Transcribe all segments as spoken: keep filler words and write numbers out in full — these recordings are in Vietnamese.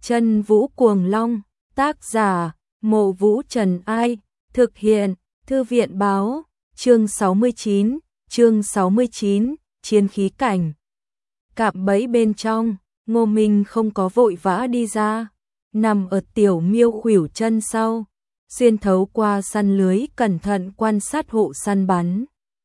Chân Vũ Cuồng Long, tác giả, Mộ Vũ Trần Ai, thực hiện, Thư viện báo, chương sáu mươi chín, chương sáu mươi chín, chiến khí cảnh. Cạm bẫy bên trong, Ngô Minh không có vội vã đi ra, nằm ở tiểu miêu khuỷu chân sau, xuyên thấu qua săn lưới cẩn thận quan sát hộ săn bắn.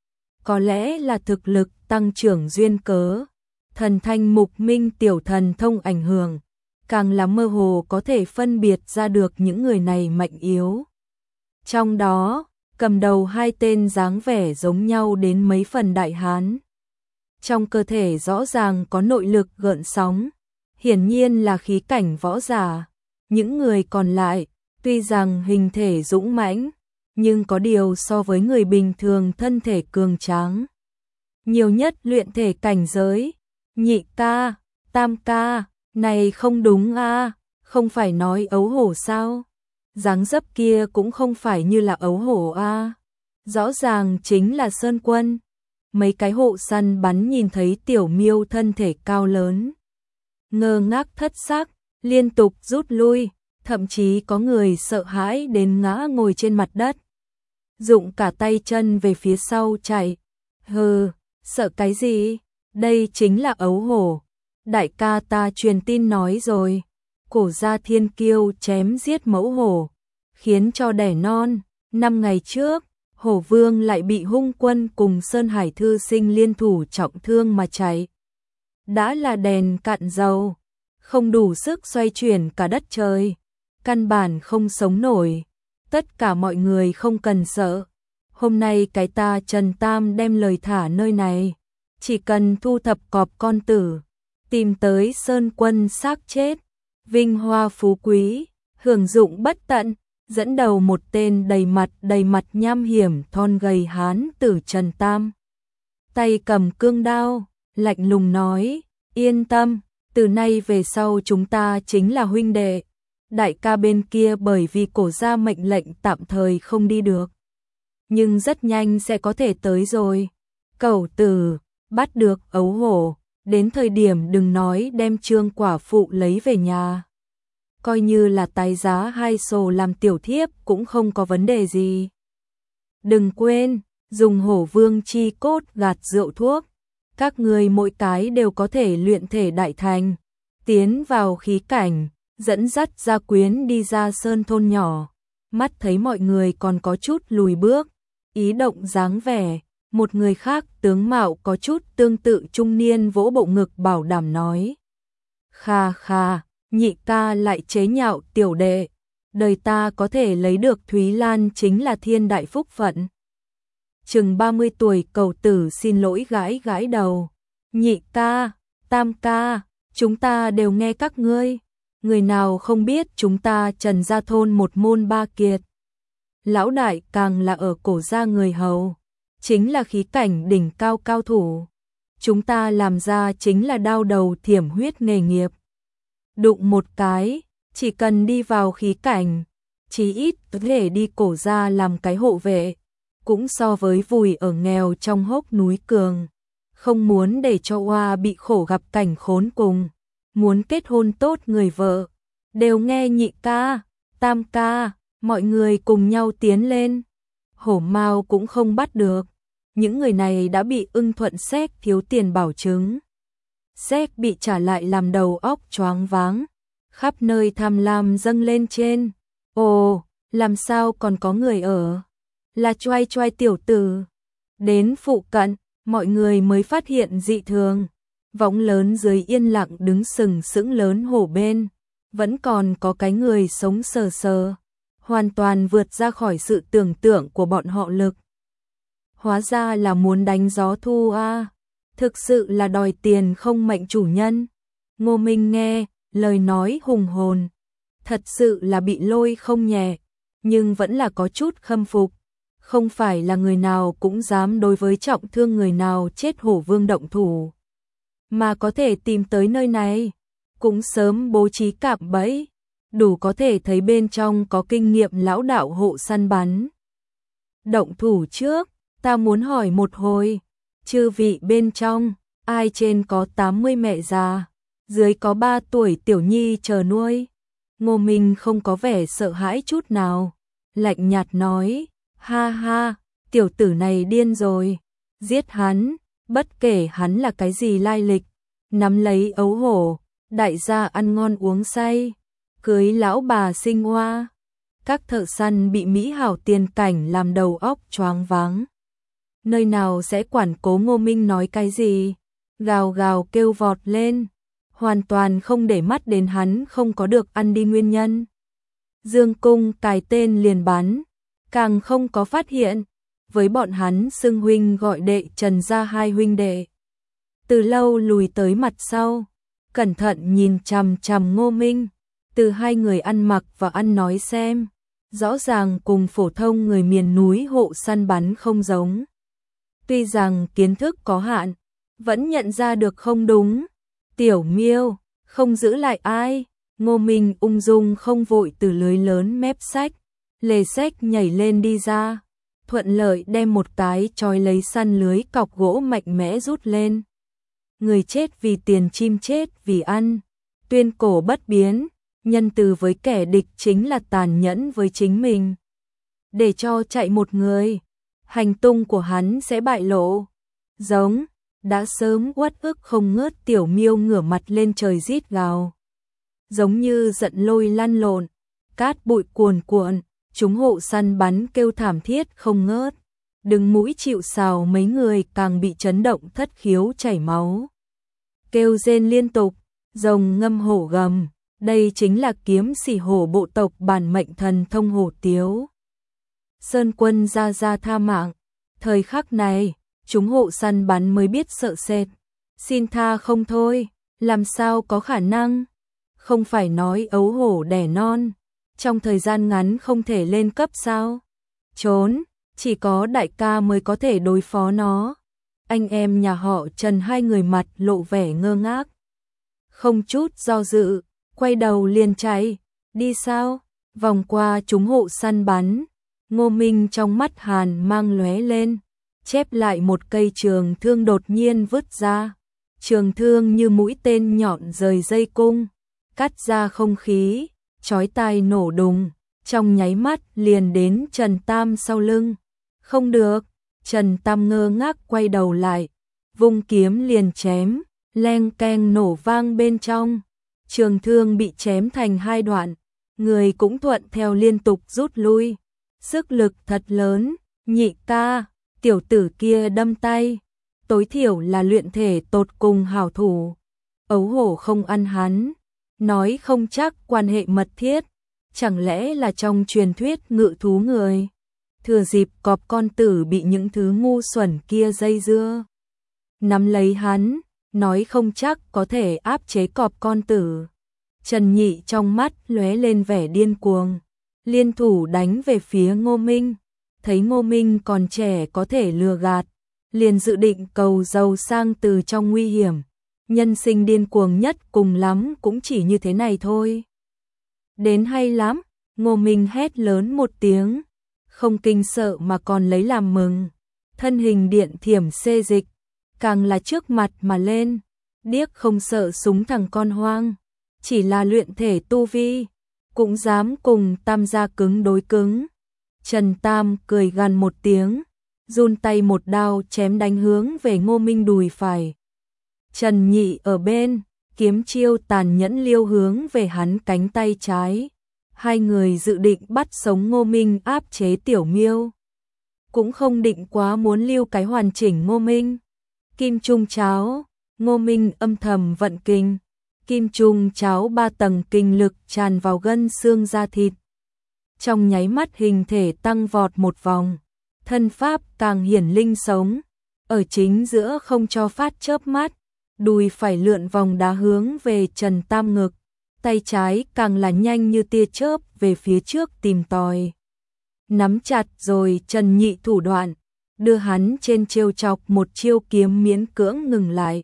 Có lẽ là thực lực tăng trưởng duyên cớ, thần thanh mục minh tiểu thần thông ảnh hưởng, càng là mơ hồ có thể phân biệt ra được những người này mạnh yếu. Trong đó, cầm đầu hai tên dáng vẻ giống nhau đến mấy phần đại hán. Trong cơ thể rõ ràng có nội lực gợn sóng, hiển nhiên là khí cảnh võ giả. Những người còn lại, tuy rằng hình thể dũng mãnh, nhưng có điều so với người bình thường thân thể cường tráng. Nhiều nhất luyện thể cảnh giới, nhị ca, tam ca, này không đúng a, không phải nói ấu hổ sao? Dáng dấp kia cũng không phải như là ấu hổ a, rõ ràng chính là Sơn Quân. Mấy cái hộ săn bắn nhìn thấy tiểu miêu thân thể cao lớn, ngơ ngác thất sắc, liên tục rút lui, thậm chí có người sợ hãi đến ngã ngồi trên mặt đất, dụng cả tay chân về phía sau chạy. Hừ, sợ cái gì? Đây chính là ấu hổ. Đại ca ta truyền tin nói rồi, cổ gia thiên kiêu chém giết mẫu hổ, khiến cho đẻ non. Năm ngày trước, hổ vương lại bị hung quân cùng Sơn Hải thư sinh liên thủ trọng thương mà chạy. Đã là đèn cạn dầu, không đủ sức xoay chuyển cả đất trời, căn bản không sống nổi. Tất cả mọi người không cần sợ, hôm nay cái ta Trần Tam đem lời thả nơi này, chỉ cần thu thập cọp con tử, tìm tới Sơn Quân xác chết, vinh hoa phú quý, hưởng dụng bất tận, dẫn đầu một tên đầy mặt đầy mặt nham hiểm thon gầy hán tử Trần Tam. Tay cầm cương đao, lạnh lùng nói, yên tâm, từ nay về sau chúng ta chính là huynh đệ. Đại ca bên kia bởi vì cổ gia mệnh lệnh tạm thời không đi được, nhưng rất nhanh sẽ có thể tới rồi. Cẩu tử, bắt được ấu hổ, đến thời điểm đừng nói đem Trương quả phụ lấy về nhà, coi như là tái giá hai sổ làm tiểu thiếp cũng không có vấn đề gì. Đừng quên, dùng hổ vương chi cốt gạt rượu thuốc, các người mỗi cái đều có thể luyện thể đại thành, tiến vào khí cảnh, dẫn dắt gia quyến đi ra sơn thôn nhỏ. Mắt thấy mọi người còn có chút lùi bước, ý động dáng vẻ, một người khác tướng mạo có chút tương tự trung niên vỗ bộ ngực bảo đảm nói. Kha kha, nhị ca lại chế nhạo tiểu đệ, đời ta có thể lấy được Thúy Lan chính là thiên đại phúc phận. Chừng ba mươi tuổi cẩu tử xin lỗi gãi gãi đầu. Nhị ca, tam ca, chúng ta đều nghe các ngươi, người nào không biết chúng ta Trần gia thôn một môn ba kiệt. Lão đại càng là ở cổ gia người hầu, chính là khí cảnh đỉnh cao cao thủ. Chúng ta làm ra chính là đao đầu thiểm huyết nghề nghiệp. Đụng một cái, chỉ cần đi vào khí cảnh, chí ít có thể đi cổ gia làm cái hộ vệ, cũng so với vùi ở nghèo trong hốc núi cường. Không muốn để cho oa bị khổ gặp cảnh khốn cùng, muốn kết hôn tốt người vợ, đều nghe nhị ca, tam ca, mọi người cùng nhau tiến lên. Hổ Mao cũng không bắt được, những người này đã bị ưng thuận séc thiếu tiền bảo chứng. Séc bị trả lại làm đầu óc choáng váng, khắp nơi tham lam dâng lên trên. Ồ, làm sao còn có người ở? Là choai choai tiểu tử. Đến phụ cận, mọi người mới phát hiện dị thường. Võng lớn dưới yên lặng đứng sừng sững lớn hổ bên, vẫn còn có cái người sống sờ sờ, hoàn toàn vượt ra khỏi sự tưởng tượng của bọn họ lực. Hóa ra là muốn đánh gió thu a, thực sự là đòi tiền không mệnh chủ nhân. Ngô Minh nghe, lời nói hùng hồn, thật sự là bị lôi không nhẹ, nhưng vẫn là có chút khâm phục. Không phải là người nào cũng dám đối với trọng thương người nào chết hổ vương động thủ, mà có thể tìm tới nơi này, cũng sớm bố trí cạm bẫy, đủ có thể thấy bên trong có kinh nghiệm lão đạo hộ săn bắn. Động thủ trước, ta muốn hỏi một hồi, chư vị bên trong, ai trên có tám mươi mẹ già, dưới có ba tuổi tiểu nhi chờ nuôi. Ngô Minh không có vẻ sợ hãi chút nào, lạnh nhạt nói, ha ha, tiểu tử này điên rồi, giết hắn, bất kể hắn là cái gì lai lịch, nắm lấy ấu hổ, đại gia ăn ngon uống say, cưới lão bà sinh hoa. Các thợ săn bị mỹ hảo tiền cảnh làm đầu óc choáng váng. Nơi nào sẽ quản cố Ngô Minh nói cái gì, gào gào kêu vọt lên, hoàn toàn không để mắt đến hắn không có được ăn đi nguyên nhân. Dương Cung cài tên liền bắn, càng không có phát hiện, với bọn hắn xưng huynh gọi đệ Trần gia hai huynh đệ. Từ lâu lùi tới mặt sau, cẩn thận nhìn chằm chằm Ngô Minh, từ hai người ăn mặc và ăn nói xem, rõ ràng cùng phổ thông người miền núi hộ săn bắn không giống. Tuy rằng kiến thức có hạn, vẫn nhận ra được không đúng. Tiểu Miêu, không giữ lại ai. Ngô Minh ung dung không vội từ lưới lớn mép sách, lề sách nhảy lên đi ra, thuận lợi đem một cái trói lấy săn lưới cọc gỗ mạnh mẽ rút lên. Người chết vì tiền, chim chết vì ăn, tuyên cổ bất biến, nhân từ với kẻ địch chính là tàn nhẫn với chính mình. Để cho chạy một người, hành tung của hắn sẽ bại lộ. Giống, đã sớm uất ức không ngớt Tiểu Miêu ngửa mặt lên trời rít gào. Giống như giận lôi lăn lộn, cát bụi cuồn cuộn, chúng hộ săn bắn kêu thảm thiết không ngớt. Đứng mũi chịu sào mấy người càng bị chấn động thất khiếu chảy máu. Kêu rên liên tục, rồng ngâm hổ gầm, đây chính là kiếm sỉ hổ bộ tộc bản mệnh thần thông hổ tiếu. Sơn Quân ra ra tha mạng, thời khắc này, chúng hộ săn bắn mới biết sợ sệt, xin tha không thôi, làm sao có khả năng, không phải nói ấu hổ đẻ non, trong thời gian ngắn không thể lên cấp sao, trốn, chỉ có đại ca mới có thể đối phó nó. Anh em nhà họ Trần hai người mặt lộ vẻ ngơ ngác, không chút do dự, quay đầu liền chạy, đi sao, vòng qua chúng hộ săn bắn. Ngô Minh trong mắt hàn mang lóe lên, chép lại một cây trường thương đột nhiên vứt ra. Trường thương như mũi tên nhọn rời dây cung, cắt ra không khí, chói tai nổ đùng, trong nháy mắt liền đến Trần Tam sau lưng. Không được, Trần Tam ngơ ngác quay đầu lại, vung kiếm liền chém, leng keng nổ vang bên trong. Trường thương bị chém thành hai đoạn, người cũng thuận theo liên tục rút lui. Sức lực thật lớn, nhị ca, tiểu tử kia đâm tay, tối thiểu là luyện thể tột cùng hảo thủ. Ấu hổ không ăn hắn, nói không chắc quan hệ mật thiết, chẳng lẽ là trong truyền thuyết ngự thú người. Thừa dịp cọp con tử bị những thứ ngu xuẩn kia dây dưa, nắm lấy hắn, nói không chắc có thể áp chế cọp con tử. Trần Nhị trong mắt lóe lên vẻ điên cuồng, liên thủ đánh về phía Ngô Minh, thấy Ngô Minh còn trẻ có thể lừa gạt, liền dự định cầu giàu sang từ trong nguy hiểm. Nhân sinh điên cuồng nhất cùng lắm cũng chỉ như thế này thôi. Đến hay lắm, Ngô Minh hét lớn một tiếng, không kinh sợ mà còn lấy làm mừng. Thân hình điện thiểm xê dịch, càng là trước mặt mà lên, điếc không sợ súng thằng con hoang, chỉ là luyện thể tu vi, cũng dám cùng Tam gia cứng đối cứng. Trần Tam cười gằn một tiếng, run tay một đao chém đánh hướng về Ngô Minh đùi phải. Trần Nhị ở bên, kiếm chiêu tàn nhẫn liêu hướng về hắn cánh tay trái. Hai người dự định bắt sống Ngô Minh áp chế Tiểu Miêu, cũng không định quá muốn lưu cái hoàn chỉnh Ngô Minh. Kim Trung Cháo, Ngô Minh âm thầm vận kinh, Kim Trung Cháo ba tầng kinh lực tràn vào gân xương da thịt. Trong nháy mắt hình thể tăng vọt một vòng, thân pháp càng hiển linh sống, ở chính giữa không cho phát chớp mắt, đùi phải lượn vòng đá hướng về Trần Tam ngực, tay trái càng là nhanh như tia chớp về phía trước tìm tòi. Nắm chặt rồi Trần Nhị thủ đoạn, đưa hắn trên trêu chọc một chiêu kiếm miễn cưỡng ngừng lại.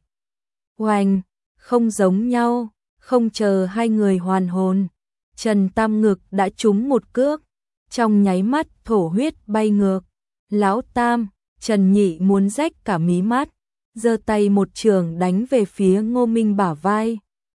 Oanh, không giống nhau, không chờ hai người hoàn hồn, Trần Tam ngực đã trúng một cước, trong nháy mắt thổ huyết bay ngược. Lão Tam, Trần Nhị muốn rách cả mí mắt, giơ tay một trường đánh về phía Ngô Minh bả vai.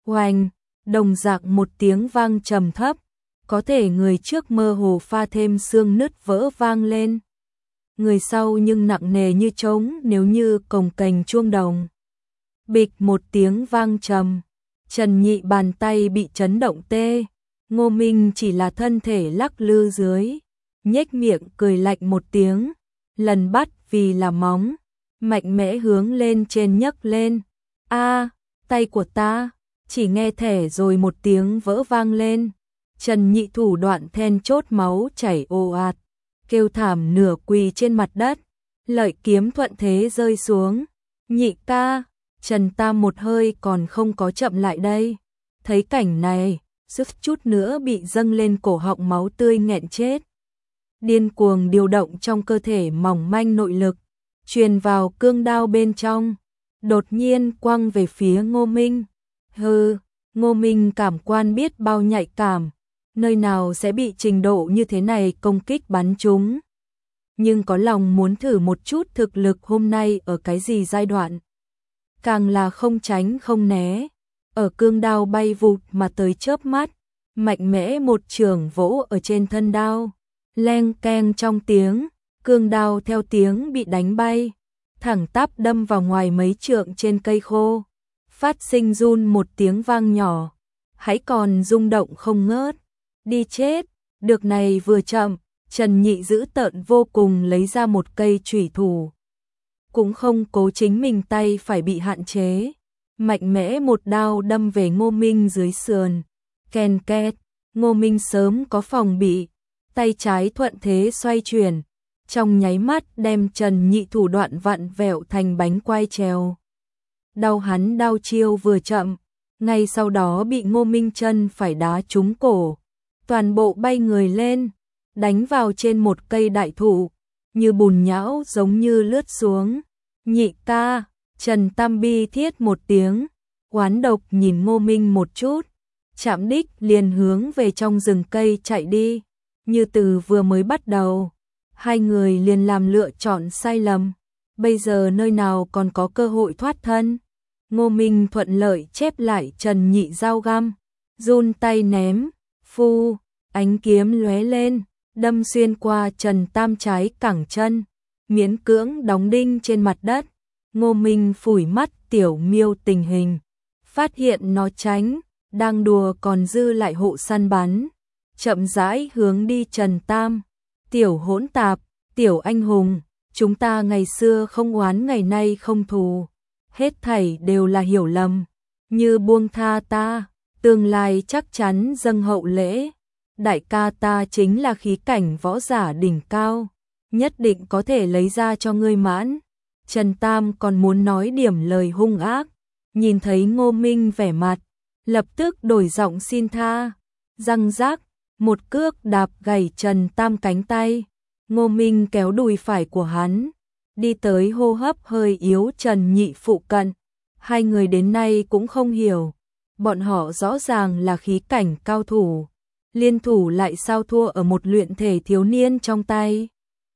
Oanh, đồng dạng một tiếng vang trầm thấp, có thể người trước mơ hồ pha thêm xương nứt vỡ vang lên. Người sau nhưng nặng nề như trống nếu như cồng kềnh chuông đồng. Bịch một tiếng vang trầm, Trần Nhị bàn tay bị chấn động tê, Ngô Minh chỉ là thân thể lắc lư dưới, nhếch miệng cười lạnh một tiếng, lần bắt vì là móng, mạnh mẽ hướng lên trên nhấc lên. A, tay của ta, chỉ nghe thẻ rồi một tiếng vỡ vang lên. Trần Nhị thủ đoạn then chốt máu chảy ồ ạt, kêu thảm nửa quỳ trên mặt đất, lợi kiếm thuận thế rơi xuống. Nhị ca, Trần Tam một hơi còn không có chậm lại đây. Thấy cảnh này, sức chút nữa bị dâng lên cổ họng máu tươi nghẹn chết. Điên cuồng điều động trong cơ thể mỏng manh nội lực, truyền vào cương đao bên trong, đột nhiên quăng về phía Ngô Minh. Hừ, Ngô Minh cảm quan biết bao nhạy cảm, nơi nào sẽ bị trình độ như thế này công kích bắn trúng. Nhưng có lòng muốn thử một chút thực lực hôm nay ở cái gì giai đoạn. Càng là không tránh không né, ở cương đao bay vụt mà tới chớp mắt, mạnh mẽ một trường vỗ ở trên thân đao, leng keng trong tiếng, cương đao theo tiếng bị đánh bay, thẳng tắp đâm vào ngoài mấy trượng trên cây khô, phát sinh run một tiếng vang nhỏ, hãy còn rung động không ngớt. Đi chết, được này vừa chậm, Trần Nhị giữ tợn vô cùng lấy ra một cây chủy thủ. Cũng không cố chính mình tay phải bị hạn chế, mạnh mẽ một đao đâm về Ngô Minh dưới sườn. Ken két, Ngô Minh sớm có phòng bị, tay trái thuận thế xoay chuyển, trong nháy mắt đem Trần Nhị thủ đoạn vặn vẹo thành bánh quai trèo. Đau hắn đao chiêu vừa chậm, ngay sau đó bị Ngô Minh chân phải đá trúng cổ, toàn bộ bay người lên, đánh vào trên một cây đại thụ, như bùn nhão giống như lướt xuống. Nhị ca, Trần Tam bi thiết một tiếng, oán độc nhìn Ngô Minh một chút, chạm đích liền hướng về trong rừng cây chạy đi, như từ vừa mới bắt đầu. Hai người liền làm lựa chọn sai lầm, bây giờ nơi nào còn có cơ hội thoát thân. Ngô Minh thuận lợi chép lại Trần Nhị dao găm, run tay ném, phu, ánh kiếm lóe lên, đâm xuyên qua Trần Tam trái cẳng chân, miễn cưỡng đóng đinh trên mặt đất. Ngô Minh phủi mắt tiểu miêu tình hình, phát hiện nó tránh, đang đùa còn dư lại hộ săn bắn, chậm rãi hướng đi Trần Tam. Tiểu hỗn tạp, tiểu anh hùng, chúng ta ngày xưa không oán ngày nay không thù, hết thảy đều là hiểu lầm, như buông tha ta, tương lai chắc chắn dâng hậu lễ. Đại ca ta chính là khí cảnh võ giả đỉnh cao, nhất định có thể lấy ra cho ngươi mãn. Trần Tam còn muốn nói điểm lời hung ác, nhìn thấy Ngô Minh vẻ mặt, lập tức đổi giọng xin tha, răng rác, một cước đạp gãy Trần Tam cánh tay. Ngô Minh kéo đùi phải của hắn, đi tới hô hấp hơi yếu Trần Nhị phụ cận. Hai người đến nay cũng không hiểu, bọn họ rõ ràng là khí cảnh cao thủ, liên thủ lại sao thua ở một luyện thể thiếu niên trong tay.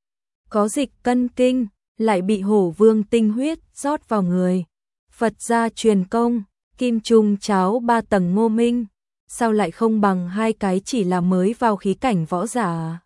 Có dịch cân kinh, lại bị hổ vương tinh huyết rót vào người. Phật gia truyền công, kim trung cháo ba tầng Ngô Minh, sao lại không bằng hai cái chỉ là mới vào khí cảnh võ giả.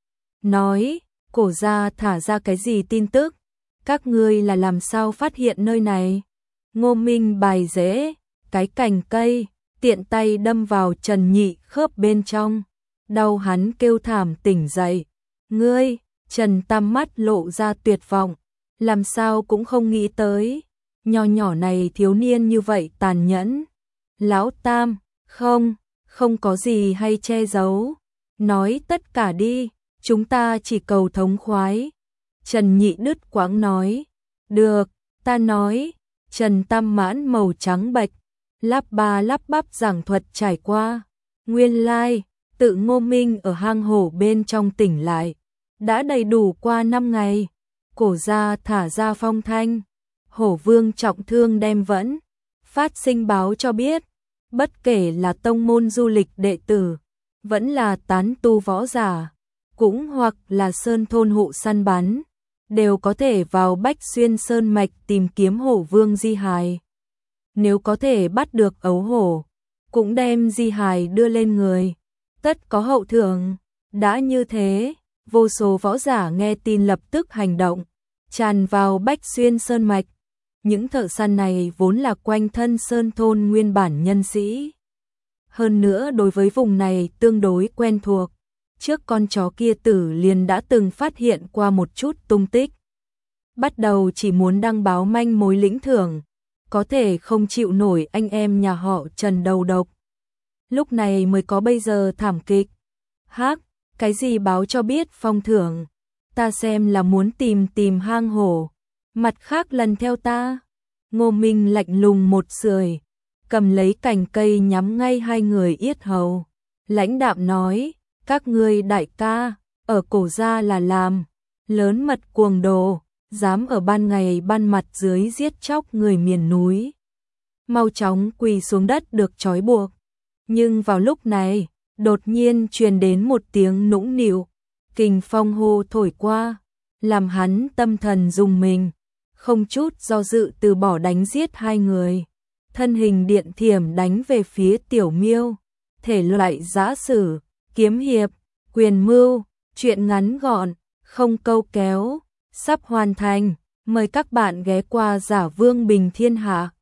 Nói, cổ gia thả ra cái gì tin tức, các ngươi là làm sao phát hiện nơi này. Ngô Minh bài dễ, cái cành cây, tiện tay đâm vào Trần Nhị khớp bên trong, đau hắn kêu thảm tỉnh dậy. Ngươi, Trần Tam mắt lộ ra tuyệt vọng, làm sao cũng không nghĩ tới, nho nhỏ này thiếu niên như vậy tàn nhẫn. Lão Tam, không, không có gì hay che giấu, nói tất cả đi, chúng ta chỉ cầu thống khoái. Trần Nhị đứt quãng nói, được, ta nói. Trần Tam mãn màu trắng bệch, lắp ba lắp bắp giảng thuật trải qua. Nguyên lai, tự Ngô Minh ở hang hổ bên trong tỉnh lại, đã đầy đủ qua năm ngày. Cổ gia thả ra phong thanh, hổ vương trọng thương đem vẫn, phát sinh báo cho biết, bất kể là tông môn du lịch đệ tử, vẫn là tán tu võ giả, cũng hoặc là sơn thôn hộ săn bắn, đều có thể vào Bách Xuyên Sơn Mạch tìm kiếm hổ vương di hài. Nếu có thể bắt được ấu hổ, cũng đem di hài đưa lên người, tất có hậu thưởng. Đã như thế, vô số võ giả nghe tin lập tức hành động, tràn vào Bách Xuyên Sơn Mạch. Những thợ săn này vốn là quanh thân sơn thôn nguyên bản nhân sĩ. Hơn nữa đối với vùng này tương đối quen thuộc, trước con chó kia tử liền đã từng phát hiện qua một chút tung tích. Bắt đầu chỉ muốn đăng báo manh mối lĩnh thưởng, có thể không chịu nổi anh em nhà họ Trần đầu độc. Lúc này mới có bây giờ thảm kịch. Hác, cái gì báo cho biết phong thưởng, ta xem là muốn tìm tìm hang hổ, mặt khác lần theo ta. Ngô Minh lạnh lùng một sưởi, cầm lấy cành cây nhắm ngay hai người yết hầu, lãnh đạm nói, các ngươi đại ca, ở cổ gia là làm, lớn mật cuồng đồ, dám ở ban ngày ban mặt dưới giết chóc người miền núi. Mau chóng quỳ xuống đất được trói buộc. Nhưng vào lúc này, đột nhiên truyền đến một tiếng nũng nịu, kình phong hô thổi qua, làm hắn tâm thần rùng mình, không chút do dự từ bỏ đánh giết hai người. Thân hình điện thiểm đánh về phía Tiểu Miêu, thể loại giã sử, kiếm hiệp, quyền mưu, truyện ngắn gọn, không câu kéo, sắp hoàn thành. Mời các bạn ghé qua Giả Vương Bình Thiên Hạ.